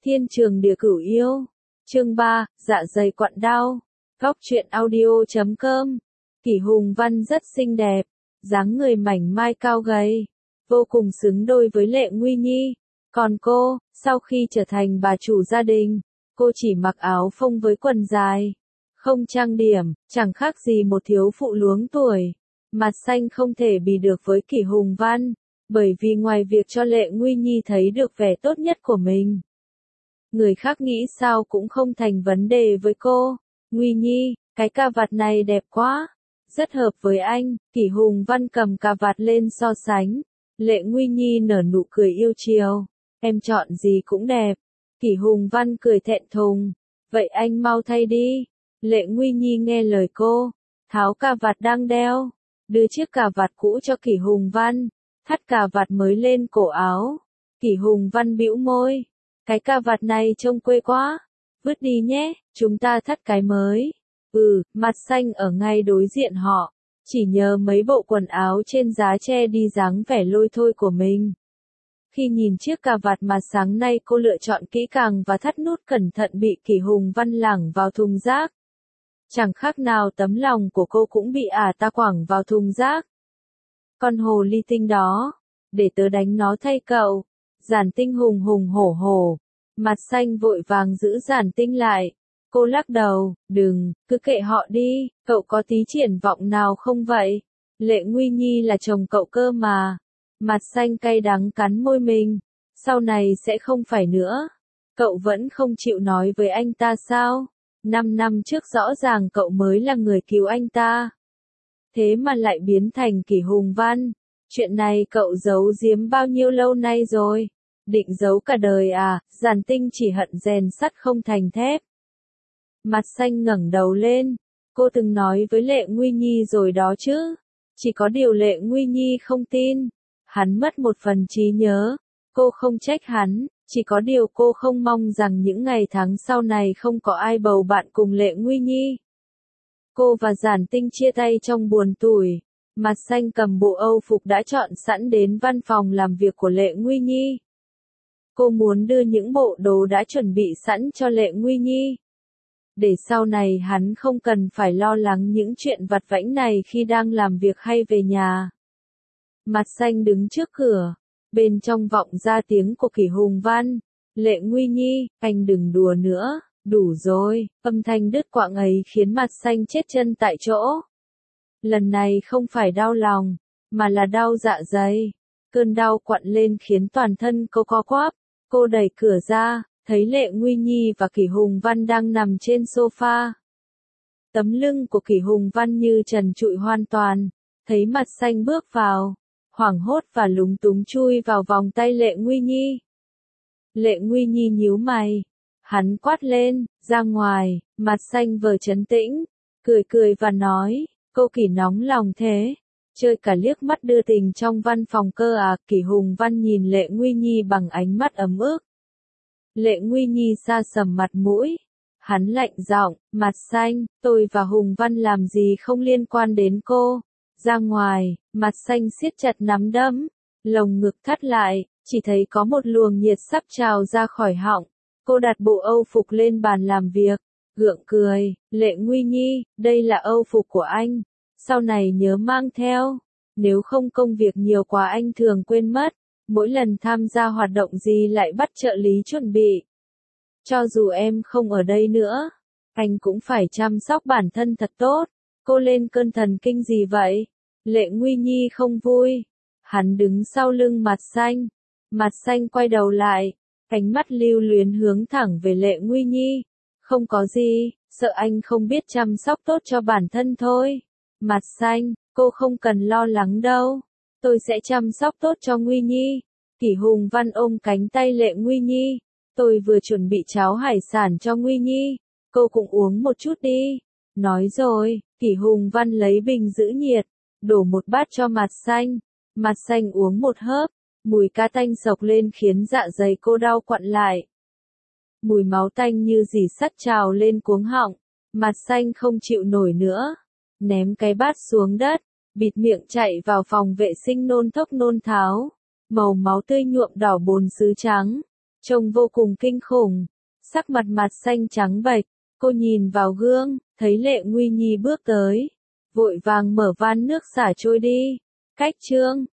Thiên trường địa cửu yêu. Chương 3, dạ dày quặn đau. Góc truyện audio.com. Kỷ Hùng Văn rất xinh đẹp, dáng người mảnh mai cao gầy, vô cùng xứng đôi với Lệ Nguy Nhi. Còn cô, sau khi trở thành bà chủ gia đình, cô chỉ mặc áo phông với quần dài, không trang điểm, chẳng khác gì một thiếu phụ luống tuổi. Mặt xanh không thể bì được với Kỷ Hùng Văn, bởi vì ngoài việc cho Lệ Nguy Nhi thấy được vẻ tốt nhất của mình, người khác nghĩ sao cũng không thành vấn đề với cô. Nguy Nhi, cái cà vạt này đẹp quá, rất hợp với anh. Kỷ Hùng Văn cầm cà vạt lên so sánh. Lệ Nguy Nhi nở nụ cười yêu chiều. Em chọn gì cũng đẹp. Kỷ Hùng Văn cười thẹn thùng. Vậy anh mau thay đi. Lệ Nguy Nhi nghe lời cô, tháo cà vạt đang đeo, đưa chiếc cà vạt cũ cho Kỷ Hùng Văn, thắt cà vạt mới lên cổ áo. Kỷ Hùng Văn bĩu môi. Cái cà vạt này trông quê quá. Vứt đi nhé, chúng ta thắt cái mới. Mặt xanh ở ngay đối diện họ, chỉ nhờ mấy bộ quần áo trên giá che đi dáng vẻ lôi thôi của mình. Khi nhìn chiếc cà vạt mà sáng nay cô lựa chọn kỹ càng và thắt nút cẩn thận bị Kỷ Hùng Văn lảng vào thùng rác. Chẳng khác nào tấm lòng của cô cũng bị ta quẳng vào thùng rác. Con hồ ly tinh đó, để tớ đánh nó thay cậu. Giản Tinh hùng hùng hổ hổ. Mặt xanh vội vàng giữ Giản Tinh lại. Cô lắc đầu, đừng, cứ kệ họ đi, cậu có tí triển vọng nào không vậy? Lệ Nguy Nhi là chồng cậu cơ mà. Mặt xanh cay đắng cắn môi mình. Sau này sẽ không phải nữa. Cậu vẫn không chịu nói với anh ta sao? 5 năm trước rõ ràng cậu mới là người cứu anh ta. Thế mà lại biến thành Kỷ Hùng Văn. Chuyện này cậu giấu giếm bao nhiêu lâu nay rồi? Định giấu cả đời à? Giản Tinh chỉ hận rèn sắt không thành thép. Mặt xanh ngẩng đầu lên. Cô từng nói với Lệ Nguy Nhi rồi đó chứ. Chỉ có điều Lệ Nguy Nhi không tin. Hắn mất một phần trí nhớ. Cô không trách hắn. Chỉ có điều cô không mong rằng những ngày tháng sau này không có ai bầu bạn cùng Lệ Nguy Nhi. Cô và Giản Tinh chia tay trong buồn tủi. Mặt xanh cầm bộ Âu phục đã chọn sẵn đến văn phòng làm việc của Lệ Nguy Nhi. Cô muốn đưa những bộ đồ đã chuẩn bị sẵn cho Lệ Nguy Nhi, để sau này hắn không cần phải lo lắng những chuyện vặt vãnh này khi đang làm việc hay về nhà. Mặt xanh đứng trước cửa, bên trong vọng ra tiếng của Kỷ Hùng Văn. Lệ Nguy Nhi, anh đừng đùa nữa, đủ rồi. Âm thanh đứt quãng ấy khiến mặt xanh chết chân tại chỗ. Lần này không phải đau lòng, mà là đau dạ dày. Cơn đau quặn lên khiến toàn thân cô co quắp. Cô đẩy cửa ra, thấy Lệ Nguy Nhi và Kỷ Hùng Văn đang nằm trên sofa. Tấm lưng của Kỷ Hùng Văn như trần trụi hoàn toàn. Thấy mặt xanh bước vào, hoảng hốt và lúng túng chui vào vòng tay Lệ Nguy Nhi. Lệ Nguy Nhi nhíu mày. Hắn quát lên, ra ngoài. Mặt xanh vờ trấn tĩnh, cười cười và nói, cô Kỷ nóng lòng thế. Chơi cả liếc mắt đưa tình trong văn phòng cơ à? Kỷ Hùng Văn nhìn Lệ Nguy Nhi bằng ánh mắt ấm ức. Lệ Nguy Nhi sa sầm mặt mũi. Hắn lạnh giọng, mặt xanh, tôi và Hùng Văn làm gì không liên quan đến cô. Ra ngoài. Mặt xanh siết chặt nắm đấm, lồng ngực thắt lại, chỉ thấy có một luồng nhiệt sắp trào ra khỏi họng. Cô đặt bộ Âu phục lên bàn làm việc, gượng cười. Lệ Nguy Nhi, đây là Âu phục của anh. Sau này nhớ mang theo. Nếu không công việc nhiều quá anh thường quên mất. Mỗi lần tham gia hoạt động gì lại bắt trợ lý chuẩn bị. Cho dù em không ở đây nữa, anh cũng phải chăm sóc bản thân thật tốt. Cô lên cơn thần kinh gì vậy? Lệ Nguy Nhi không vui. Hắn đứng sau lưng mặt xanh. Mặt xanh quay đầu lại, ánh mắt lưu luyến hướng thẳng về Lệ Nguy Nhi. Không có gì, sợ anh không biết chăm sóc tốt cho bản thân thôi. Mặt xanh, cô không cần lo lắng đâu. Tôi sẽ chăm sóc tốt cho Nguy Nhi. Kỷ Hùng Văn ôm cánh tay Lệ Nguy Nhi. Tôi vừa chuẩn bị cháo hải sản cho Nguy Nhi. Cô cũng uống một chút đi. Nói rồi, Kỷ Hùng Văn lấy bình giữ nhiệt, đổ một bát cho mặt xanh. Mặt xanh uống một hớp. Mùi cá tanh sộc lên khiến dạ dày cô đau quặn lại. Mùi máu tanh như dì sắt trào lên cuống họng. Mặt xanh không chịu nổi nữa. Ném cái bát xuống đất, bịt miệng chạy vào phòng vệ sinh nôn thốc nôn tháo. Màu máu tươi nhuộm đỏ bồn sứ trắng. trông vô cùng kinh khủng, sắc mặt mặt xanh trắng bệch, cô nhìn vào gương, thấy Lệ Nguy Nhi bước tới, vội vàng mở van nước xả trôi đi. Cách chương